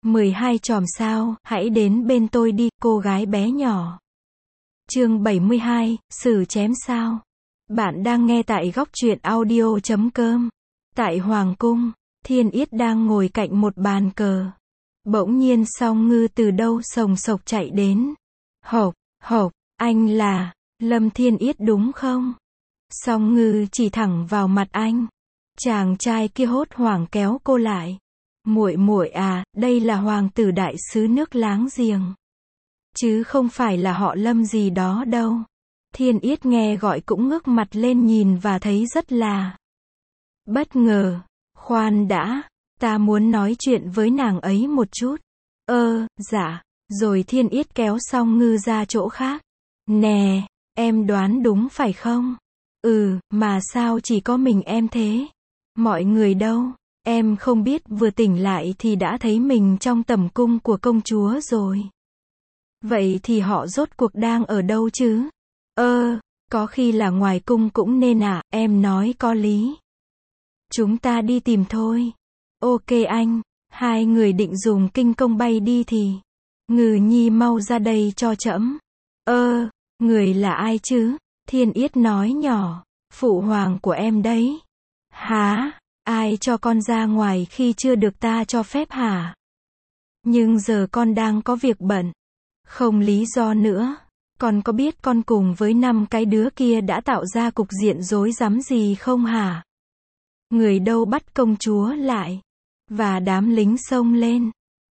12 chòm sao, hãy đến bên tôi đi, cô gái bé nhỏ. Chương 72, Sử chém sao. Bạn đang nghe tại góc truyện audio.com. Tại Hoàng cung, Thiên Yết đang ngồi cạnh một bàn cờ. Bỗng nhiên Song Ngư từ đâu sồng sộc chạy đến. Hộc, hộc, anh là Lâm Thiên Yết đúng không? Song Ngư chỉ thẳng vào mặt anh. Chàng trai kia hốt hoảng kéo cô lại. Muội muội à, đây là hoàng tử đại sứ nước láng giềng. Chứ không phải là họ Lâm gì đó đâu. Thiên Yết nghe gọi cũng ngước mặt lên nhìn và thấy rất là bất ngờ. Khoan đã, ta muốn nói chuyện với nàng ấy một chút. Dạ. Rồi Thiên Yết kéo Song Ngư ra chỗ khác. Nè, em đoán đúng phải không? Mà sao chỉ có mình em thế? Mọi người đâu? Em không biết, vừa tỉnh lại thì đã thấy mình trong tẩm cung của công chúa rồi. Vậy thì họ rốt cuộc đang ở đâu chứ? Có khi là ngoài cung cũng nên à, em nói có lý. Chúng ta đi tìm thôi. Ok anh. Hai người định dùng kinh công bay đi thì. Ngư nhi mau ra đây cho trẫm. Người là ai chứ? Thiên Yết nói nhỏ. Phụ hoàng của em đấy. Hả? Ai cho con ra ngoài khi chưa được ta cho phép hả? Nhưng giờ con đang có việc bận. Không lý do nữa. Con có biết con cùng với 5 cái đứa kia đã tạo ra cục diện rối rắm gì không hả? Người đâu bắt công chúa lại. Và đám lính xông lên.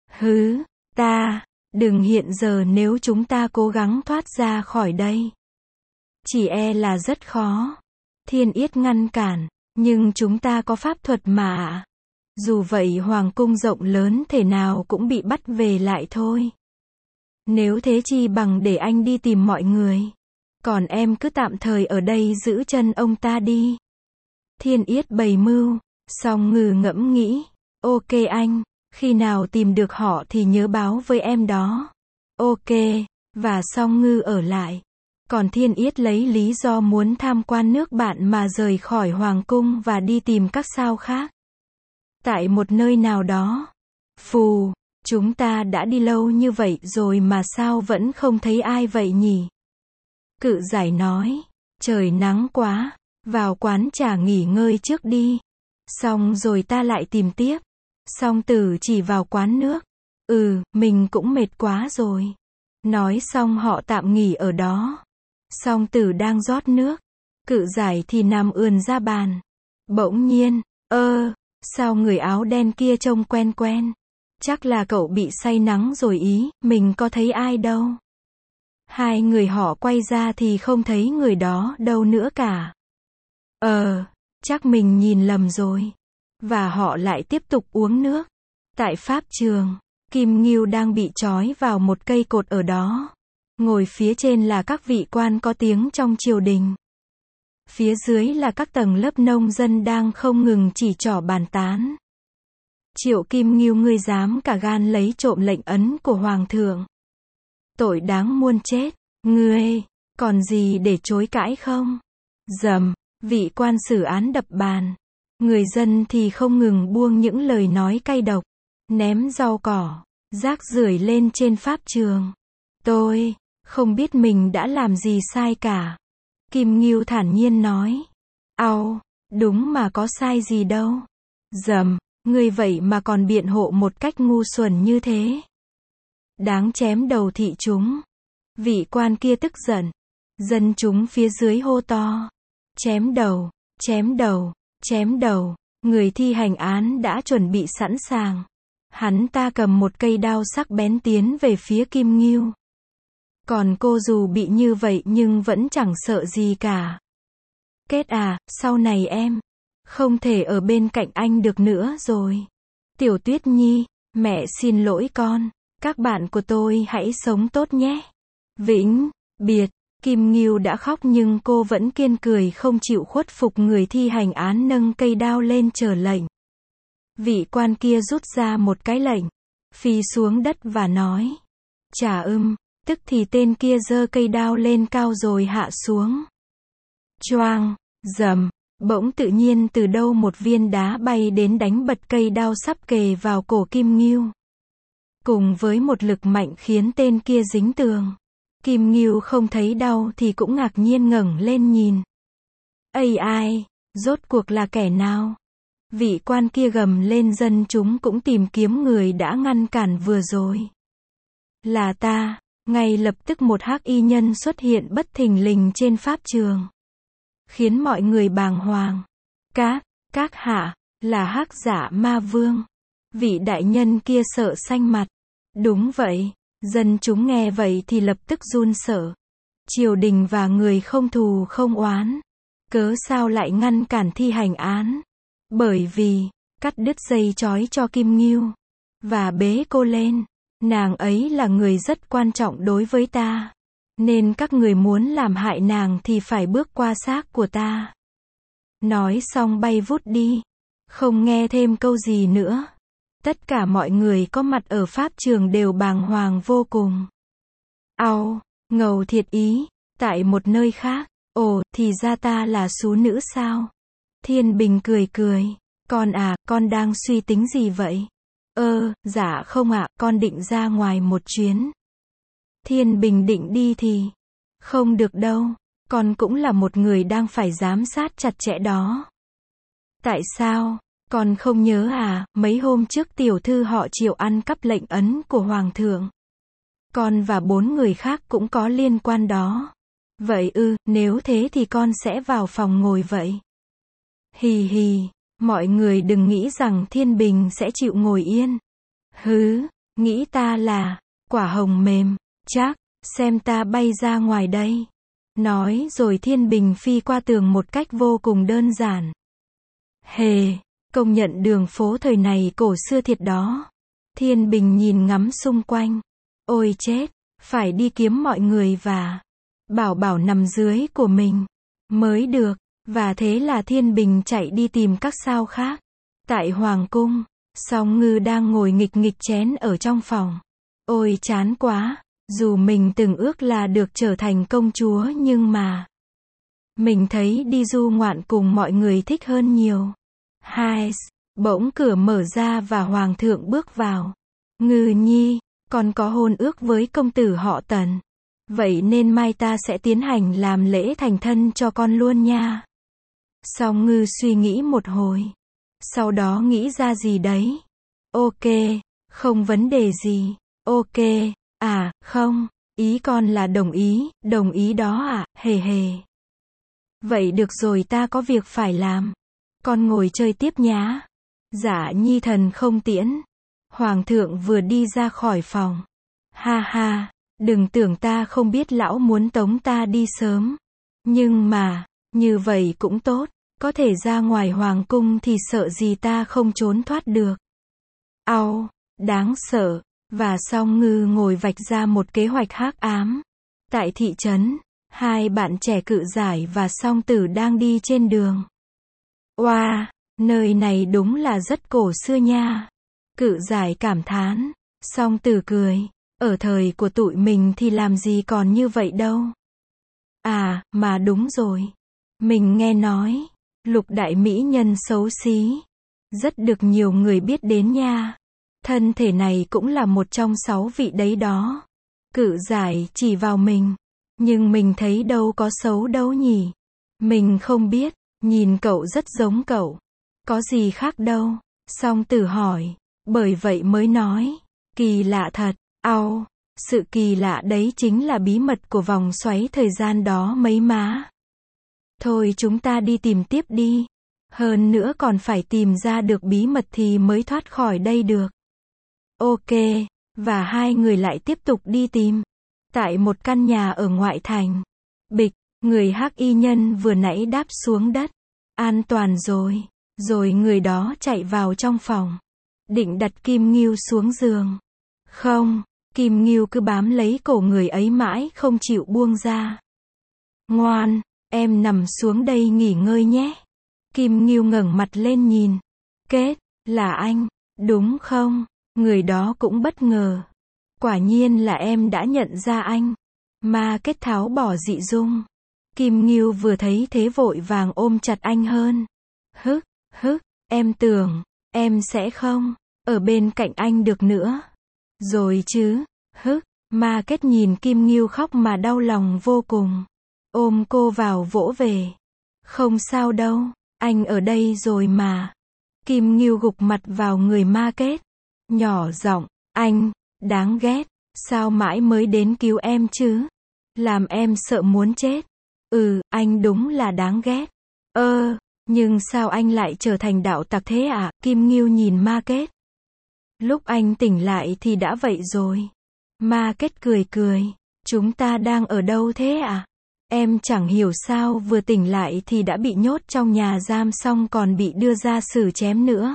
Đừng hiện giờ, nếu chúng ta cố gắng thoát ra khỏi đây. Chỉ e là rất khó. Thiên Yết ngăn cản. Nhưng chúng ta có pháp thuật mà ạ. Dù vậy hoàng cung rộng lớn thể nào cũng bị bắt về lại thôi. Nếu thế chi bằng để anh đi tìm mọi người. Còn em cứ tạm thời ở đây giữ chân ông ta đi. Thiên Yết bày mưu. Song Ngư ngẫm nghĩ. Ok anh, khi nào tìm được họ thì nhớ báo với em đó. Ok, và Song Ngư ở lại. Còn Thiên Yết lấy lý do muốn tham quan nước bạn mà rời khỏi hoàng cung và đi tìm các sao khác. Tại một nơi nào đó. Phù, chúng ta đã đi lâu như vậy rồi mà sao vẫn không thấy ai vậy nhỉ? Cự giải nói, trời nắng quá, vào quán trà nghỉ ngơi trước đi. Xong rồi ta lại tìm tiếp. Song Tử chỉ vào quán nước. Mình cũng mệt quá rồi. Nói xong họ tạm nghỉ ở đó. Song Tử đang rót nước. Cự giải thì nằm ườn ra bàn. Bỗng nhiên, sao người áo đen kia trông quen quen? Chắc là cậu bị say nắng rồi ý, mình có thấy ai đâu. Hai người họ quay ra thì không thấy người đó đâu nữa cả. Chắc mình nhìn lầm rồi. Và họ lại tiếp tục uống nước. Tại pháp trường, Kim Ngưu đang bị trói vào một cây cột ở đó. Ngồi phía trên là các vị quan có tiếng trong triều đình. Phía dưới là các tầng lớp nông dân đang không ngừng chỉ trỏ bàn tán. Triệu Kim Ngưu, ngươi dám cả gan lấy trộm lệnh ấn của hoàng thượng. Tội đáng muôn chết. Ngươi, còn gì để chối cãi không? Dầm, vị quan xử án đập bàn. Người dân thì không ngừng buông những lời nói cay độc. Ném rau cỏ, rác rưởi lên trên pháp trường. Tôi không biết mình đã làm gì sai cả. Kim Ngưu thản nhiên nói. Đúng mà có sai gì đâu. Dầm, ngươi vậy mà còn biện hộ một cách ngu xuẩn như thế. Đáng chém đầu thị chúng. Vị quan kia tức giận. Dân chúng phía dưới hô to. Chém đầu, chém đầu, chém đầu. Người thi hành án đã chuẩn bị sẵn sàng. Hắn ta cầm một cây đao sắc bén tiến về phía Kim Ngưu. Còn cô dù bị như vậy nhưng vẫn chẳng sợ gì cả. Kết à, sau này em không thể ở bên cạnh anh được nữa rồi. Tiểu Tuyết Nhi, mẹ xin lỗi con. Các bạn của tôi hãy sống tốt nhé. Vĩnh biệt. Kim Ngưu đã khóc nhưng cô vẫn kiên cười không chịu khuất phục. Người thi hành án nâng cây đao lên chờ lệnh. Vị quan kia rút ra một cái lệnh, phi xuống đất và nói. Tức thì tên kia giơ cây đao lên cao rồi hạ xuống. Choang, dầm, bỗng tự nhiên từ đâu một viên đá bay đến đánh bật cây đao sắp kề vào cổ Kim Ngưu. cùng với một lực mạnh khiến tên kia dính tường. Kim Ngưu không thấy đau thì cũng ngạc nhiên ngẩng lên nhìn. Ây ai, rốt cuộc là kẻ nào? Vị quan kia gầm lên, dân chúng cũng tìm kiếm người đã ngăn cản vừa rồi. Là ta. Ngay lập tức một hắc y nhân xuất hiện bất thình lình trên pháp trường, khiến mọi người bàng hoàng. Các hạ, là hắc giả ma vương. Vị đại nhân kia sợ xanh mặt. Đúng vậy, dân chúng nghe vậy thì lập tức run sợ. Triều đình và người không thù không oán, cớ sao lại ngăn cản thi hành án? Bởi vì, cắt đứt dây trói cho Kim Ngưu, và bế cô lên. Nàng ấy là người rất quan trọng đối với ta, nên các người muốn làm hại nàng thì phải bước qua xác của ta. Nói xong bay vút đi, không nghe thêm câu gì nữa. Tất cả mọi người có mặt ở pháp trường đều bàng hoàng vô cùng. Ngầu thiệt ý. Tại một nơi khác, ồ, thì ra ta là sú nữ sao? Thiên Bình cười cười. Con đang suy tính gì vậy? Dạ không ạ, con định ra ngoài một chuyến. Thiên Bình định đi thì, không được đâu, con cũng là một người đang phải giám sát chặt chẽ đó. Tại sao? Con không nhớ à, mấy hôm trước tiểu thư họ Triệu ăn cắp lệnh ấn của Hoàng thượng. Con và 4 người khác cũng có liên quan đó. Vậy nếu thế thì con sẽ vào phòng ngồi vậy. Hì hì, mọi người đừng nghĩ rằng Thiên Bình sẽ chịu ngồi yên. Nghĩ ta là quả hồng mềm, chắc, xem ta bay ra ngoài đây. Nói rồi Thiên Bình phi qua tường một cách vô cùng đơn giản. Công nhận đường phố thời này cổ xưa thiệt đó. Thiên Bình nhìn ngắm xung quanh. Ôi chết, phải đi kiếm mọi người và bảo nằm dưới của mình mới được. Và thế là Thiên Bình chạy đi tìm các sao khác. Tại Hoàng cung, Song Ngư đang ngồi nghịch chén ở trong phòng. Ôi chán quá, dù mình từng ước là được trở thành công chúa nhưng mà mình thấy đi du ngoạn cùng mọi người thích hơn nhiều. Bỗng cửa mở ra và Hoàng thượng bước vào. Ngư nhi, con có hôn ước với công tử họ Tần. Vậy nên mai ta sẽ tiến hành làm lễ thành thân cho con luôn nha. Song Ngư suy nghĩ một hồi. Sau đó nghĩ ra gì đấy. Ok, không vấn đề gì. Ok, không, ý con là đồng ý đó ạ, hề. Vậy được rồi, ta có việc phải làm. Con ngồi chơi tiếp nhá. Dạ nhi thần không tiễn. Hoàng thượng vừa đi ra khỏi phòng. Ha, đừng tưởng ta không biết lão muốn tống ta đi sớm. Nhưng mà, như vậy cũng tốt. Có thể ra ngoài hoàng cung thì sợ gì ta không trốn thoát được. Đáng sợ. Và Song Ngư ngồi vạch ra một kế hoạch hắc ám. Tại thị trấn, 2 bạn trẻ Cự Giải và Song Tử đang đi trên đường. Oa, nơi này đúng là rất cổ xưa nha. Cự Giải cảm thán. Song Tử cười. Ở thời của tụi mình thì làm gì còn như vậy đâu. Mà đúng rồi. Mình nghe nói, Lục đại mỹ nhân xấu xí, rất được nhiều người biết đến nha. Thân thể này cũng là một trong 6 vị đấy đó. Cự Giải chỉ vào mình. Nhưng mình thấy đâu có xấu đâu nhỉ. Mình không biết, nhìn cậu rất giống cậu. Có gì khác đâu. Song Tử hỏi. Bởi vậy mới nói. Kỳ lạ thật. Sự kỳ lạ đấy chính là bí mật của vòng xoáy thời gian đó mấy má. Thôi chúng ta đi tìm tiếp đi. Hơn nữa còn phải tìm ra được bí mật thì mới thoát khỏi đây được. Ok, và 2 người lại tiếp tục đi tìm. Tại một căn nhà ở ngoại thành. Bịch, người hắc y nhân vừa nãy đáp xuống đất. An toàn rồi. Rồi người đó chạy vào trong phòng. Định đặt Kim Ngưu xuống giường. Không, Kim Ngưu cứ bám lấy cổ người ấy mãi không chịu buông ra. Ngoan, em nằm xuống đây nghỉ ngơi nhé. Kim Ngưu ngẩng mặt lên nhìn. Kết, là anh, đúng không? Người đó cũng bất ngờ. Quả nhiên là em đã nhận ra anh. Ma Kết tháo bỏ dị dung. Kim Ngưu vừa thấy thế vội vàng ôm chặt anh hơn. Em tưởng, em sẽ không ở bên cạnh anh được nữa. Rồi chứ, Ma Kết nhìn Kim Ngưu khóc mà đau lòng vô cùng. Ôm cô vào vỗ về. Không sao đâu, anh ở đây rồi mà. Kim Ngưu gục mặt vào người Ma Kết. Nhỏ giọng, anh, đáng ghét, sao mãi mới đến cứu em chứ? Làm em sợ muốn chết. Anh đúng là đáng ghét. Nhưng sao anh lại trở thành đạo tặc thế ạ? Kim Ngưu nhìn Ma Kết. Lúc anh tỉnh lại thì đã vậy rồi. Ma Kết cười cười. Chúng ta đang ở đâu thế ạ? Em chẳng hiểu sao vừa tỉnh lại thì đã bị nhốt trong nhà giam xong còn bị đưa ra xử chém nữa.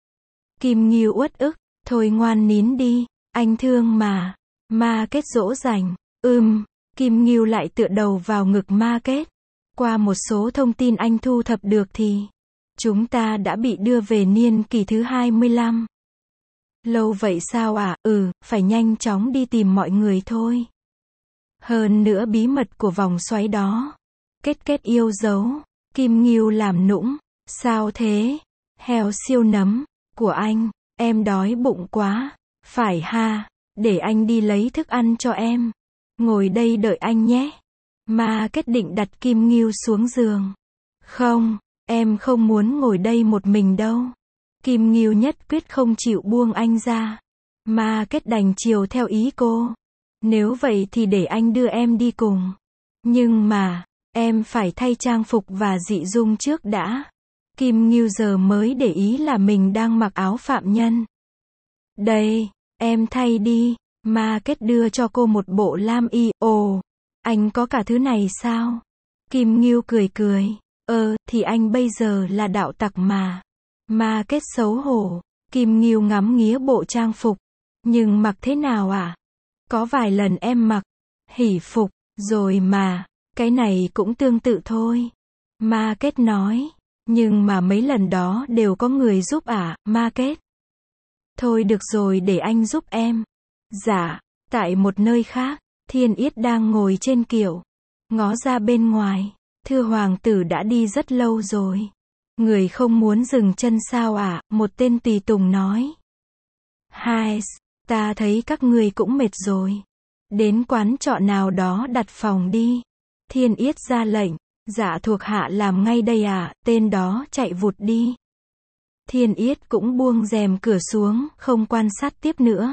Kim Ngưu uất ức. Thôi ngoan nín đi, anh thương mà. Ma Kết dỗ dành. Kim Ngưu lại tựa đầu vào ngực Ma Kết. Qua một số thông tin anh thu thập được thì chúng ta đã bị đưa về niên kỷ thứ 25. Lâu vậy sao ạ? Phải nhanh chóng đi tìm mọi người thôi. Hơn nữa bí mật của vòng xoáy đó. Kết yêu dấu. Kim Ngưu làm nũng. Sao thế? Heo siêu nấm của anh, em đói bụng quá. Phải ha, để anh đi lấy thức ăn cho em. Ngồi đây đợi anh nhé. Ma Kết định đặt Kim Ngưu xuống giường. Không, em không muốn ngồi đây một mình đâu. Kim Ngưu nhất quyết không chịu buông anh ra. Ma Kết đành chiều theo ý cô. Nếu vậy thì để anh đưa em đi cùng. Nhưng mà, em phải thay trang phục và dị dung trước đã. Kim Ngưu giờ mới để ý là mình đang mặc áo phạm nhân. Đây, em thay đi. Ma Kết đưa cho cô một bộ lam y. Ồ, anh có cả thứ này sao? Kim Ngưu cười cười. Thì anh bây giờ là đạo tặc mà. Ma Kết xấu hổ. Kim Ngưu ngắm nghía bộ trang phục. Nhưng mặc thế nào ạ? Có vài lần em mặc hỷ phục rồi mà, cái này cũng tương tự thôi. Ma Kết nói. Nhưng mà mấy lần đó đều có người giúp ạ, Ma Kết. Thôi được rồi để anh giúp em. Dạ, tại một nơi khác, Thiên Yết đang ngồi trên kiệu. Ngó ra bên ngoài. Thưa hoàng tử đã đi rất lâu rồi. Người không muốn dừng chân sao ạ? Một tên tùy tùng nói. Hai, ta thấy các người cũng mệt rồi. Đến quán trọ nào đó đặt phòng đi. Thiên Yết ra lệnh. Dạ thuộc hạ làm ngay đây ạ. Tên đó chạy vụt đi. Thiên Yết cũng buông rèm cửa xuống, không quan sát tiếp nữa.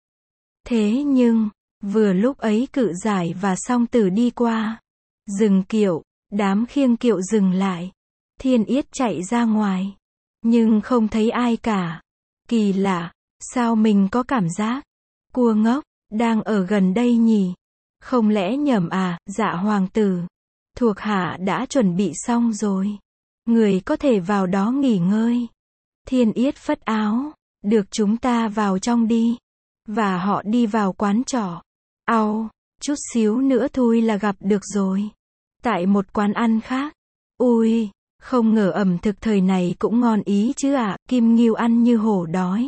Thế nhưng, vừa lúc ấy Cự Giải và Song Tử đi qua. Dừng kiệu, đám khiêng kiệu dừng lại. Thiên Yết chạy ra ngoài. Nhưng không thấy ai cả. Kỳ lạ, sao mình có cảm giác cua ngốc đang ở gần đây nhỉ? Không lẽ nhầm à? Dạ hoàng tử, thuộc hạ đã chuẩn bị xong rồi. Người có thể vào đó nghỉ ngơi. Thiên Yết phất áo. Được, chúng ta vào trong đi. Và họ đi vào quán trọ. Chút xíu nữa thôi là gặp được rồi. Tại một quán ăn khác. Ui, không ngờ ẩm thực thời này cũng ngon ý chứ ạ. Kim Ngưu ăn như hổ đói.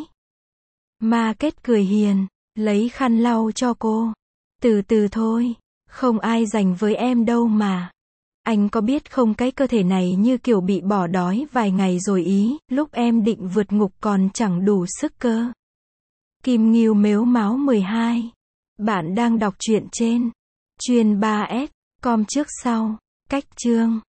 Ma Kết cười hiền, lấy khăn lau cho cô. Từ từ thôi, không ai dành với em đâu mà. Anh có biết không, cái cơ thể này như kiểu bị bỏ đói vài ngày rồi ý, lúc em định vượt ngục còn chẳng đủ sức cơ. Kim Ngưu mếu máo 12. Bạn đang đọc truyện trên Chuyên 3S, com trước sau, cách chương.